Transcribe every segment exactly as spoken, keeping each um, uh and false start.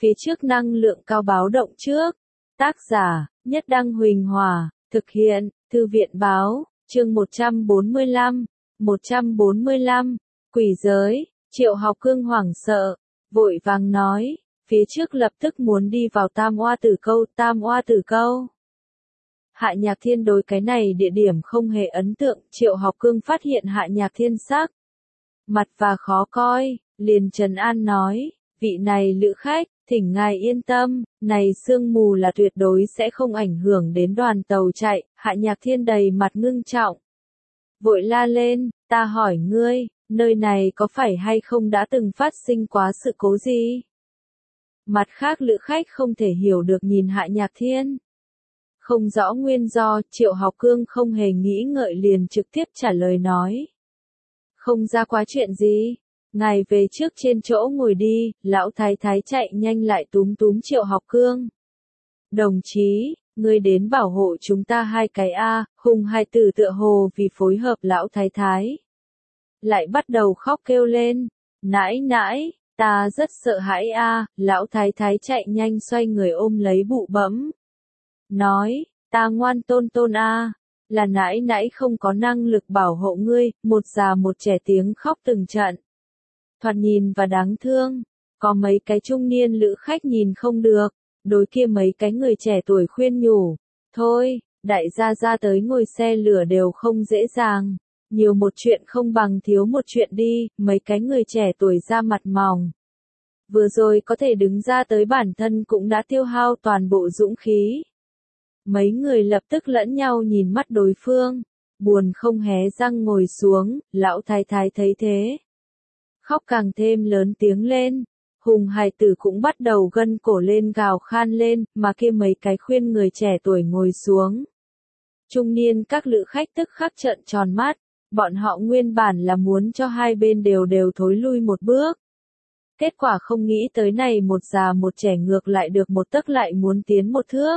phía trước năng lượng cao báo động trước. Tác giả, Nhất Đăng Huỳnh Hòa, thực hiện, Thư viện Báo, chương một trăm bốn mươi lăm, một trăm bốn mươi lăm, quỷ giới, Triệu Học Cương hoảng sợ, vội vàng nói, phía trước lập tức muốn đi vào Tam Oa Tử Câu, Tam Oa Tử Câu. Hạ Nhạc Thiên đối cái này địa điểm không hề ấn tượng, Triệu Học Cương phát hiện Hạ Nhạc Thiên sắc mặt và khó coi, liền trấn an nói, vị này lữ khách, thỉnh ngài yên tâm, này sương mù là tuyệt đối sẽ không ảnh hưởng đến đoàn tàu chạy. Hạ Nhạc Thiên đầy mặt ngưng trọng, vội la lên, ta hỏi ngươi, nơi này có phải hay không đã từng phát sinh quá sự cố gì? Mặt khác lữ khách không thể hiểu được nhìn Hạ Nhạc Thiên. Không rõ nguyên do, Triệu Học Cương không hề nghĩ ngợi liền trực tiếp trả lời nói. Không ra quá chuyện gì, ngài về trước trên chỗ ngồi đi. Lão thái thái chạy nhanh lại túm túm Triệu Học Cương. Đồng chí, ngươi đến bảo hộ chúng ta hai cái a. Hùng hai tử tựa hồ vì phối hợp lão thái thái lại bắt đầu khóc kêu lên, nãi nãi, ta rất sợ hãi a. Lão thái thái chạy nhanh xoay người ôm lấy bụ bẫm, nói, ta ngoan tôn tôn a, là nãi nãi không có năng lực bảo hộ ngươi. Một già một trẻ tiếng khóc từng trận, thoạt nhìn và đáng thương. Có mấy cái trung niên lữ khách nhìn không được, đối kia mấy cái người trẻ tuổi khuyên nhủ, thôi, đại gia ra tới ngồi xe lửa đều không dễ dàng, nhiều một chuyện không bằng thiếu một chuyện đi. Mấy cái người trẻ tuổi ra mặt mỏng, vừa rồi có thể đứng ra tới bản thân cũng đã tiêu hao toàn bộ dũng khí. Mấy người lập tức lẫn nhau nhìn mắt đối phương, buồn không hé răng ngồi xuống. Lão thái thái thấy thế, khóc càng thêm lớn tiếng lên. Hùng hài tử cũng bắt đầu gân cổ lên gào khan lên, mà kia mấy cái khuyên người trẻ tuổi ngồi xuống. Trung niên các lữ khách tức khắc trợn tròn mắt, bọn họ nguyên bản là muốn cho hai bên đều đều thối lui một bước. Kết quả không nghĩ tới này một già một trẻ ngược lại được một tấc lại muốn tiến một thước.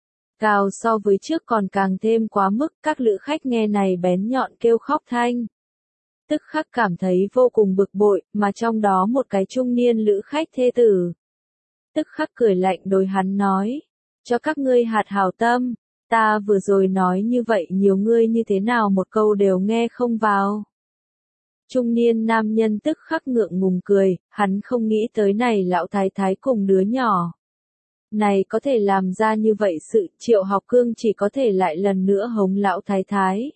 Gào so với trước còn càng thêm quá mức. Các lữ khách nghe này bén nhọn kêu khóc thanh, tức khắc cảm thấy vô cùng bực bội, mà trong đó một cái trung niên lữ khách thê tử tức khắc cười lạnh đối hắn nói, cho các ngươi hạt hảo tâm, ta vừa rồi nói như vậy nhiều ngươi như thế nào một câu đều nghe không vào. Trung niên nam nhân tức khắc ngượng ngùng cười, hắn không nghĩ tới này lão thái thái cùng đứa nhỏ này có thể làm ra như vậy sự. Triệu Học Cương chỉ có thể lại lần nữa hống lão thái thái.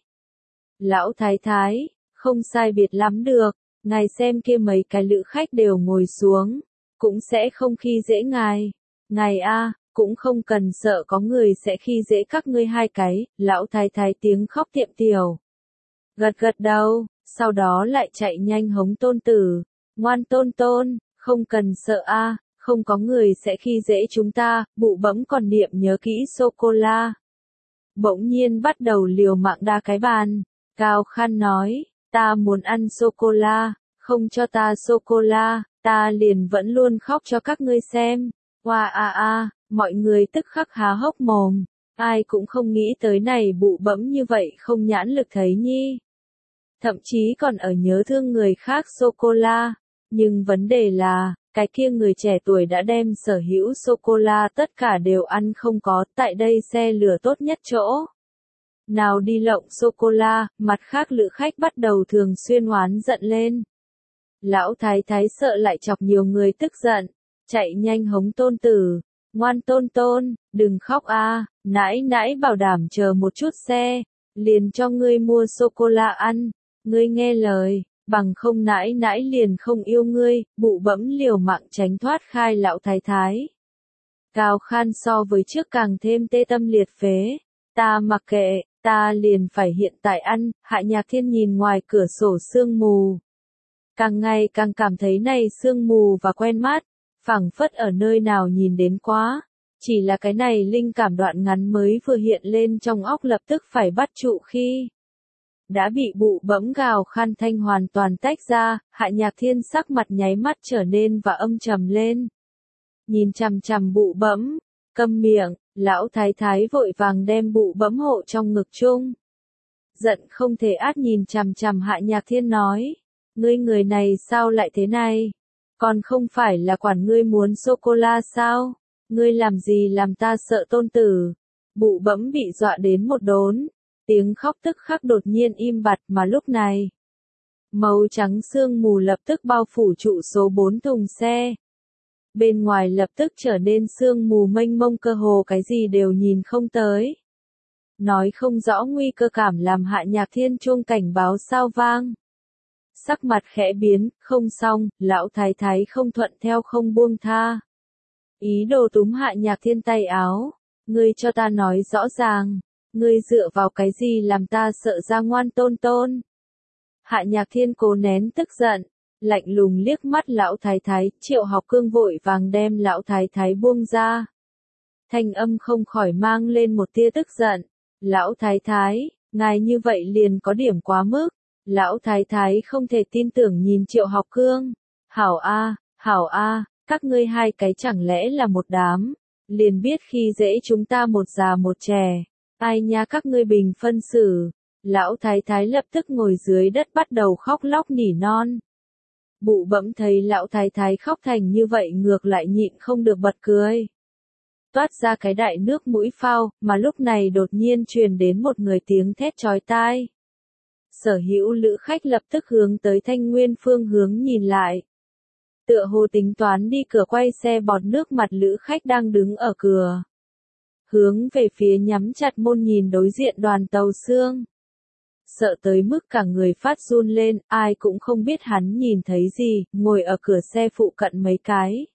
Lão thái thái, không sai biệt lắm được, ngài xem kia mấy cái lữ khách đều ngồi xuống, cũng sẽ không khi dễ ngài. Ngài a, cũng không cần sợ có người sẽ khi dễ các ngươi hai cái. Lão thái thái tiếng khóc tiệm tiểu, gật gật đầu, sau đó lại chạy nhanh hống tôn tử, ngoan tôn tôn, không cần sợ a, không có người sẽ khi dễ chúng ta. Bụ bẫm còn niệm nhớ kỹ sô-cô-la, bỗng nhiên bắt đầu liều mạng đa cái bàn, cao khăn nói, ta muốn ăn sô-cô-la, không cho ta sô-cô-la, ta liền vẫn luôn khóc cho các ngươi xem. Hoa a a, mọi người tức khắc há hốc mồm, ai cũng không nghĩ tới này bụ bẫm như vậy không nhãn lực thấy nhi. Thậm chí còn ở nhớ thương người khác sô-cô-la, nhưng vấn đề là, cái kia người trẻ tuổi đã đem sở hữu sô-cô-la tất cả đều ăn không có. Tại đây xe lửa tốt nhất chỗ nào đi lộng sô-cô-la. Mặt khác lữ khách bắt đầu thường xuyên oán giận lên. Lão thái thái sợ lại chọc nhiều người tức giận, chạy nhanh hống tôn tử, ngoan tôn tôn, đừng khóc a, nãi nãi bảo đảm chờ một chút xe, liền cho ngươi mua sô-cô-la ăn, ngươi nghe lời, bằng không nãi nãi liền không yêu ngươi. Bụ bẫm liều mạng tránh thoát khai lão thái thái, gào khan so với trước càng thêm tê tâm liệt phế, ta mặc kệ, ta liền phải hiện tại ăn. Hạ Nhạc Thiên nhìn ngoài cửa sổ sương mù, càng ngày càng cảm thấy này sương mù và quen mắt, phảng phất ở nơi nào nhìn đến quá. Chỉ là cái này linh cảm đoạn ngắn mới vừa hiện lên trong óc lập tức phải bắt trụ khi đã bị bụ bẫm gào khan thanh hoàn toàn tách ra. Hạ Nhạc Thiên sắc mặt nháy mắt trở nên và âm trầm lên, nhìn chằm chằm bụ bẫm, câm miệng. Lão thái thái vội vàng đem bụ bẫm hộ trong ngực chung, giận không thể át nhìn chằm chằm Hạ Nhạc Thiên nói, ngươi người này sao lại thế này, Còn không phải là quản ngươi muốn sô-cô-la sao? Ngươi làm gì làm ta sợ tôn tử? Bụ bẫm bị dọa đến một đốn. Tiếng khóc tức khắc đột nhiên im bặt mà lúc này. Màu trắng sương mù lập tức bao phủ trụ số bốn thùng xe. Bên ngoài lập tức trở nên sương mù mênh mông cơ hồ cái gì đều nhìn không tới. Nói không rõ nguy cơ cảm làm Hạ Nhạc Thiên chuông cảnh báo sao vang. Sắc mặt khẽ biến, không xong, lão thái thái không thuận theo không buông tha. Ý đồ túm Hạ Nhạc Thiên tay áo. Ngươi cho ta nói rõ ràng. Ngươi dựa vào cái gì làm ta sợ ra ngoan tôn tôn. Hạ Nhạc Thiên cố nén tức giận. Lạnh lùng liếc mắt lão thái thái, Triệu Học Cương vội vàng đem lão thái thái buông ra. Thanh âm không khỏi mang lên một tia tức giận. Lão thái thái, ngài như vậy liền có điểm quá mức. Lão thái thái không thể tin tưởng nhìn Triệu Học Cương. Hảo a, hảo a, các ngươi hai cái chẳng lẽ là một đám. Liền biết khi dễ chúng ta một già một trẻ. Ai nha các ngươi bình phân xử. Lão thái thái lập tức ngồi dưới đất bắt đầu khóc lóc nỉ non. Bụ bẫm thấy lão thái thái khóc thành như vậy ngược lại nhịn không được bật cười. Toát ra cái đại nước mũi phao, mà lúc này đột nhiên truyền đến một người tiếng thét chói tai. Sở hữu lữ khách lập tức hướng tới Thanh Nguyên phương hướng nhìn lại. Tựa hồ tính toán đi cửa quay xe bọt nước mặt lữ khách đang đứng ở cửa. Hướng về phía nhắm chặt môn nhìn đối diện đoàn tàu xương. Sợ tới mức cả người phát run lên, ai cũng không biết hắn nhìn thấy gì, ngồi ở cửa xe phụ cận mấy cái.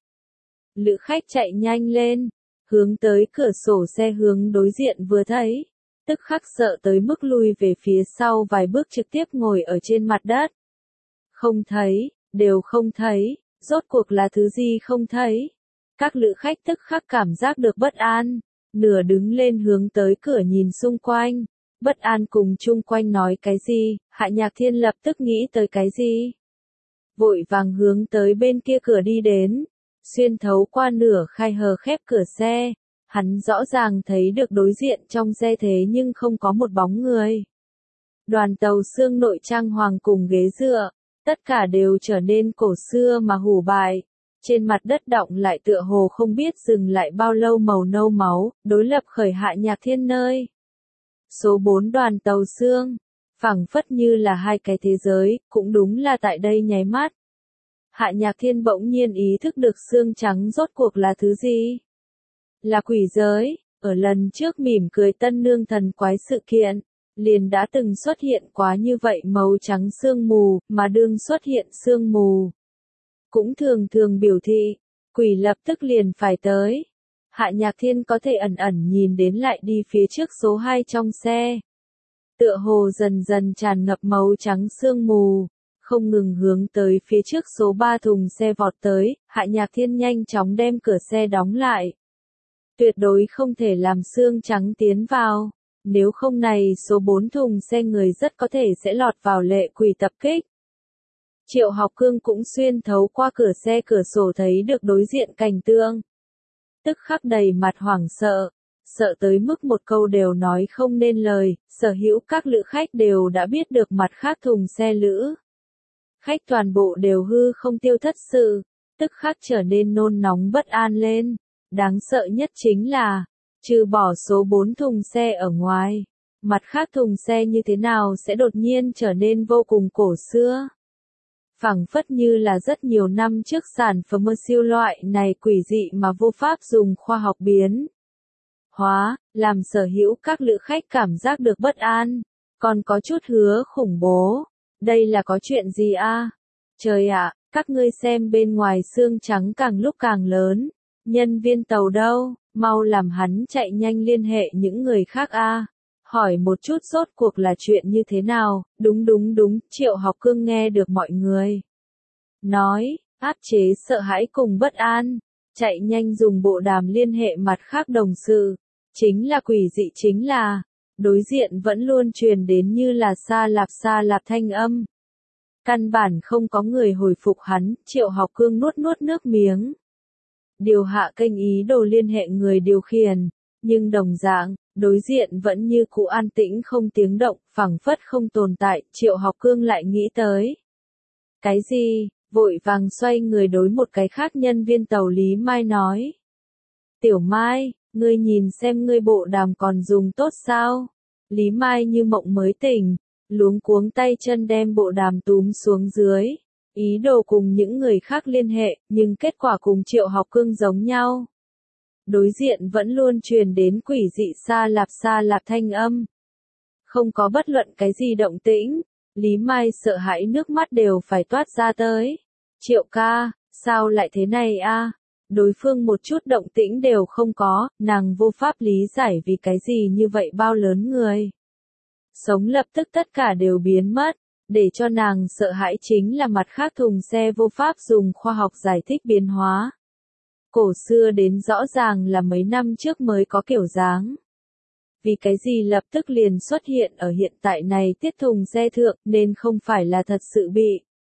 Lữ khách chạy nhanh lên, hướng tới cửa sổ xe hướng đối diện vừa thấy. Tức khắc sợ tới mức lui về phía sau vài bước trực tiếp ngồi ở trên mặt đất. Không thấy, đều không thấy, rốt cuộc là thứ gì không thấy. Các lữ khách tức khắc cảm giác được bất an, nửa đứng lên hướng tới cửa nhìn xung quanh. Bất an cùng chung quanh nói cái gì, Hạ Nhạc Thiên lập tức nghĩ tới cái gì. Vội vàng hướng tới bên kia cửa đi đến, xuyên thấu qua nửa khai hờ khép cửa xe. Hắn rõ ràng thấy được đối diện trong xe thế nhưng không có một bóng người. Đoàn tàu xương nội trang hoàng cùng ghế dựa, tất cả đều trở nên cổ xưa mà hủ bại. Trên mặt đất đọng lại tựa hồ không biết dừng lại bao lâu màu nâu máu, đối lập khởi Hạ Nhạc Thiên nơi. Số bốn đoàn tàu xương, phẳng phất như là hai cái thế giới, cũng đúng là tại đây nháy mắt. Hạ Nhạc Thiên bỗng nhiên ý thức được xương trắng rốt cuộc là thứ gì? Là quỷ giới, ở lần trước mỉm cười tân nương thần quái sự kiện, liền đã từng xuất hiện quá như vậy màu trắng sương mù, mà đương xuất hiện sương mù. Cũng thường thường biểu thị, quỷ lập tức liền phải tới. Hạ Nhạc Thiên có thể ẩn ẩn nhìn đến lại đi phía trước số hai trong xe. Tựa hồ dần dần tràn ngập màu trắng sương mù, không ngừng hướng tới phía trước số ba thùng xe vọt tới, Hạ Nhạc Thiên nhanh chóng đem cửa xe đóng lại. Tuyệt đối không thể làm xương trắng tiến vào, nếu không này số bốn thùng xe người rất có thể sẽ lọt vào lệ quỷ tập kích. Triệu Học Cương cũng xuyên thấu qua cửa xe cửa sổ thấy được đối diện cảnh tượng. Tức khắc đầy mặt hoảng sợ, sợ tới mức một câu đều nói không nên lời, sở hữu các lữ khách đều đã biết được mặt khác thùng xe lữ. Khách toàn bộ đều hư không tiêu thất sự, tức khắc trở nên nôn nóng bất an lên. Đáng sợ nhất chính là, trừ bỏ số bốn thùng xe ở ngoài, mặt khác thùng xe như thế nào sẽ đột nhiên trở nên vô cùng cổ xưa. Phẳng phất như là rất nhiều năm trước sản phẩm siêu loại này quỷ dị mà vô pháp dùng khoa học biến hóa, làm sở hữu các lữ khách cảm giác được bất an, còn có chút hứa khủng bố. Đây là có chuyện gì a? Trời ạ, các ngươi xem bên ngoài xương trắng càng lúc càng lớn. Nhân viên tàu đâu, mau làm hắn chạy nhanh liên hệ những người khác a. Hỏi một chút rốt cuộc là chuyện như thế nào, đúng đúng đúng, Triệu Học Cương nghe được mọi người nói, áp chế sợ hãi cùng bất an, chạy nhanh dùng bộ đàm liên hệ mặt khác đồng sự, chính là quỷ dị chính là, đối diện vẫn luôn truyền đến như là xa lạp xa lạp thanh âm. Căn bản không có người hồi phục hắn, Triệu Học Cương nuốt nuốt nước miếng. Điều hạ kênh ý đồ liên hệ người điều khiển, nhưng đồng dạng, đối diện vẫn như cũ an tĩnh không tiếng động, phẳng phất không tồn tại, Triệu Học Cương lại nghĩ tới. Cái gì, vội vàng xoay người đối một cái khác nhân viên tàu Lý Mai nói. Tiểu Mai, ngươi nhìn xem ngươi bộ đàm còn dùng tốt sao? Lý Mai như mộng mới tỉnh, luống cuống tay chân đem bộ đàm túm xuống dưới, ý đồ cùng những người khác liên hệ, nhưng kết quả cùng Triệu Học Cương giống nhau. Đối diện vẫn luôn truyền đến quỷ dị xa lạp xa lạp thanh âm. Không có bất luận cái gì động tĩnh, Lý Mai sợ hãi nước mắt đều phải toát ra tới. Triệu ca, sao lại thế này a? Đối phương một chút động tĩnh đều không có, nàng vô pháp lý giải vì cái gì như vậy bao lớn người. Sống lập tức tất cả đều biến mất, để cho nàng sợ hãi chính là mặt khác thùng xe vô pháp dùng khoa học giải thích biến hóa. Cổ xưa đến rõ ràng là mấy năm trước mới có kiểu dáng. Vì cái gì lập tức liền xuất hiện ở hiện tại này tiết thùng xe thượng nên không phải là thật sự bị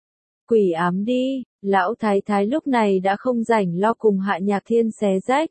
quỷ ám đi, lão thái thái lúc này đã không rảnh lo cùng Hạ Nhạc Thiên xé rách.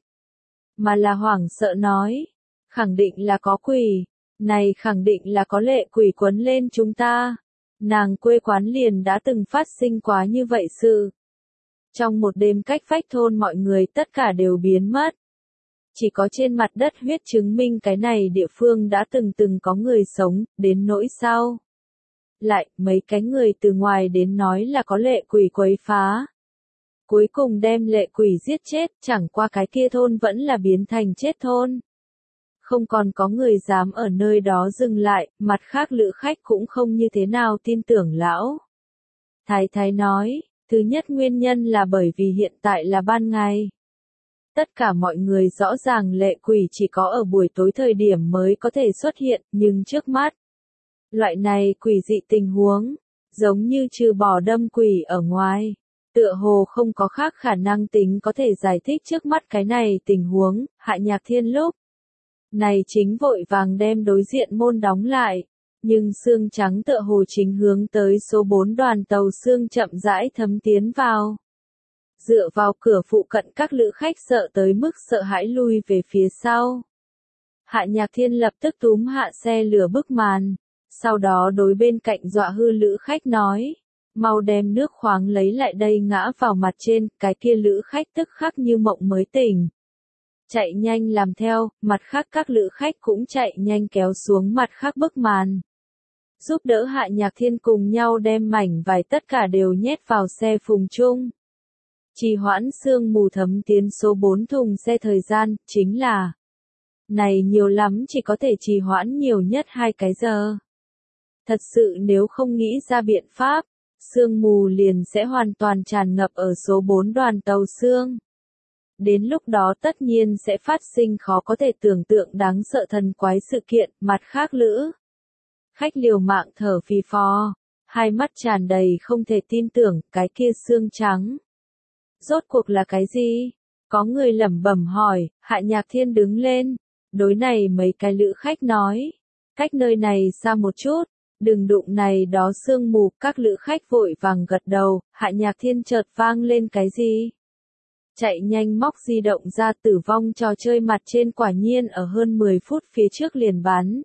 Mà là hoảng sợ nói, khẳng định là có quỷ, này khẳng định là có lệ quỷ quấn lên chúng ta. Nàng quê quán liền đã từng phát sinh quá như vậy sự. Trong một đêm cách vách thôn mọi người tất cả đều biến mất. Chỉ có trên mặt đất huyết chứng minh cái này địa phương đã từng từng có người sống, đến nỗi sau. Lại, mấy cái người từ ngoài đến nói là có lệ quỷ quấy phá. Cuối cùng đem lệ quỷ giết chết, chẳng qua cái kia thôn vẫn là biến thành chết thôn. Không còn có người dám ở nơi đó dừng lại, mặt khác lữ khách cũng không như thế nào tin tưởng lão. Thái thái nói, thứ nhất nguyên nhân là bởi vì hiện tại là ban ngày. Tất cả mọi người rõ ràng lệ quỷ chỉ có ở buổi tối thời điểm mới có thể xuất hiện, nhưng trước mắt. Loại này quỷ dị tình huống, giống như trừ bỏ đâm quỷ ở ngoài, tựa hồ không có khác khả năng tính có thể giải thích trước mắt cái này tình huống. Hạ Nhạc Thiên lúc này chính vội vàng đem đối diện môn đóng lại, nhưng xương trắng tựa hồ chính hướng tới số bốn đoàn tàu xương chậm rãi thấm tiến vào. Dựa vào cửa phụ cận các lữ khách sợ tới mức sợ hãi lui về phía sau. Hạ Nhạc Thiên lập tức túm hạ xe lửa bức màn, sau đó đối bên cạnh dọa hư lữ khách nói, mau đem nước khoáng lấy lại đây ngã vào mặt trên. Cái kia lữ khách tức khắc như mộng mới tỉnh. Chạy nhanh làm theo, mặt khác các lữ khách cũng chạy nhanh kéo xuống mặt khác bức màn. Giúp đỡ Hạ Nhạc Thiên cùng nhau đem mảnh vải tất cả đều nhét vào xe phùng chung. Trì hoãn sương mù thấm tiến số bốn thùng xe thời gian, chính là này nhiều lắm chỉ có thể trì hoãn nhiều nhất hai cái giờ. Thật sự nếu không nghĩ ra biện pháp, sương mù liền sẽ hoàn toàn tràn ngập ở số bốn đoàn tàu xương. Đến lúc đó tất nhiên sẽ phát sinh khó có thể tưởng tượng đáng sợ thần quái sự kiện. Mặt khác lữ khách liều mạng thở phì phò, hai mắt tràn đầy không thể tin tưởng. Cái kia xương trắng, rốt cuộc là cái gì? Có người lẩm bẩm hỏi. Hạ Nhạc Thiên đứng lên, đối này mấy cái lữ khách nói, cách nơi này xa một chút, đừng đụng này đó sương mù. Các lữ khách vội vàng gật đầu. Hạ Nhạc Thiên chợt vang lên cái gì? Chạy nhanh móc di động ra. Tử vong trò chơi mặt trên quả nhiên ở hơn mười phút phía trước liền bán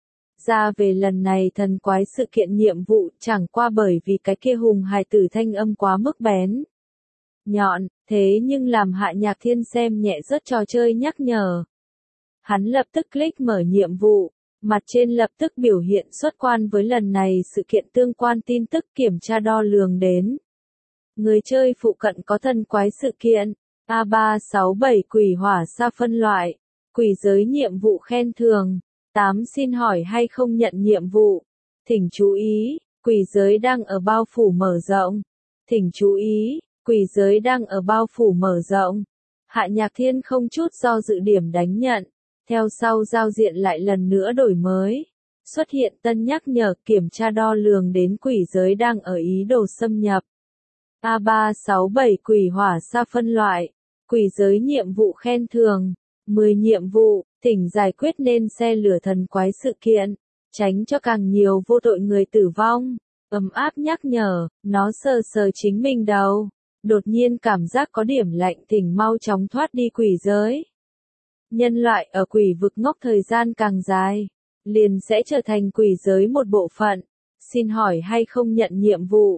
ra về lần này thần quái sự kiện nhiệm vụ, chẳng qua bởi vì cái kia hùng hài tử thanh âm quá mức bén nhọn, thế nhưng làm Hạ Nhạc Thiên xem nhẹ rất trò chơi nhắc nhở. Hắn lập tức click mở nhiệm vụ, mặt trên lập tức biểu hiện xuất quan với lần này sự kiện tương quan tin tức kiểm tra đo lường đến. Người chơi phụ cận có thần quái sự kiện, A ba sáu bảy quỷ hỏa sa phân loại, quỷ giới nhiệm vụ khen thưởng, tám xin hỏi hay không nhận nhiệm vụ. Thỉnh chú ý, quỷ giới đang ở bao phủ mở rộng. Thỉnh chú ý, quỷ giới đang ở bao phủ mở rộng. Hạ Nhạc Thiên không chút do dự điểm đánh nhận. Theo sau giao diện lại lần nữa đổi mới. Xuất hiện tân nhắc nhở kiểm tra đo lường đến quỷ giới đang ở ý đồ xâm nhập. A ba sáu bảy quỷ hỏa sa phân loại. Quỷ giới nhiệm vụ khen thưởng. mười nhiệm vụ, thỉnh giải quyết nên xe lửa thần quái sự kiện. Tránh cho càng nhiều vô tội người tử vong. Ấm áp nhắc nhở, nó sờ sờ chính mình đầu. Đột nhiên cảm giác có điểm lạnh, thỉnh mau chóng thoát đi quỷ giới. Nhân loại ở quỷ vực ngốc thời gian càng dài, liền sẽ trở thành quỷ giới một bộ phận. Xin hỏi hay không nhận nhiệm vụ.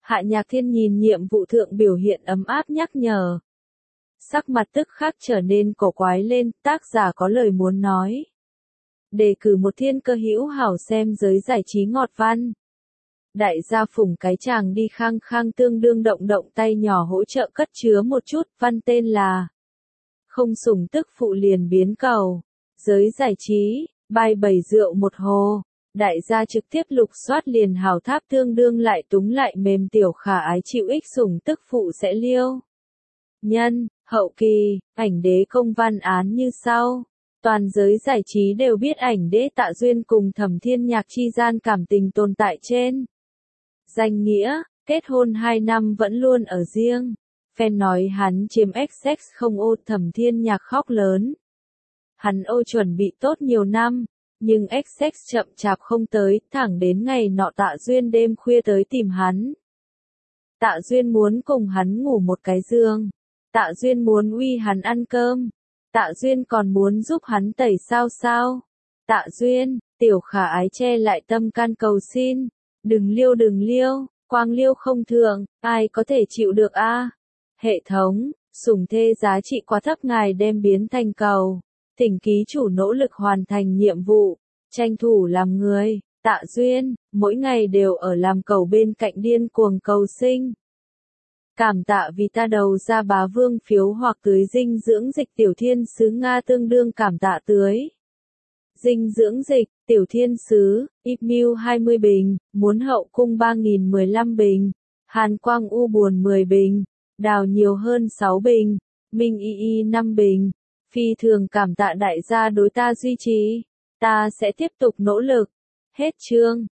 Hạ Nhạc Thiên nhìn nhiệm vụ thượng biểu hiện ấm áp nhắc nhở. Sắc mặt tức khắc trở nên cổ quái lên, tác giả có lời muốn nói. Đề cử một thiên cơ hữu hảo xem giới giải trí ngọt văn. Đại gia phủng cái chàng đi khang khang tương đương động động tay nhỏ hỗ trợ cất chứa một chút, văn tên là Không sủng tức phụ liền biến cầu. Giới giải trí, bài bảy rượu một hồ. Đại gia trực tiếp lục soát liền hào tháp tương đương lại túng lại mềm tiểu khả ái chịu ích sủng tức phụ sẽ liêu. Nhân, hậu kỳ, ảnh đế công văn án như sau. Toàn giới giải trí đều biết ảnh đế Tạ Duyên cùng Thẩm Thiên Nhạc chi gian cảm tình tồn tại trên danh nghĩa, kết hôn hai năm vẫn luôn ở riêng. Fan nói hắn chiếm ích sex không ô, Thẩm Thiên Nhạc khóc lớn. Hắn ô chuẩn bị tốt nhiều năm, nhưng ích sex chậm chạp không tới, thẳng đến ngày nọ Tạ Duyên đêm khuya tới tìm hắn. Tạ Duyên muốn cùng hắn ngủ một cái giường. Tạ Duyên muốn uy hắn ăn cơm. Tạ Duyên còn muốn giúp hắn tẩy sao sao. Tạ Duyên, tiểu khả ái che lại tâm can cầu xin. Đừng liêu đừng liêu, quang liêu không thường, ai có thể chịu được a? Hệ thống, sủng thê giá trị quá thấp ngài đem biến thành cầu. Thỉnh ký chủ nỗ lực hoàn thành nhiệm vụ, tranh thủ làm người. Tạ Duyên, mỗi ngày đều ở làm cầu bên cạnh điên cuồng cầu sinh. Cảm tạ vì ta đầu ra bá vương phiếu hoặc tưới dinh dưỡng dịch tiểu thiên sứ Nga tương đương cảm tạ tưới. Dinh dưỡng dịch, tiểu thiên sứ, email hai mươi bình, muốn hậu cung ba nghìn mười lăm bình, Hàn Quang U buồn mười bình, đào nhiều hơn sáu bình, Minh Y Y năm bình. Phi thường cảm tạ đại gia đối ta duy trì, ta sẽ tiếp tục nỗ lực. Hết chương.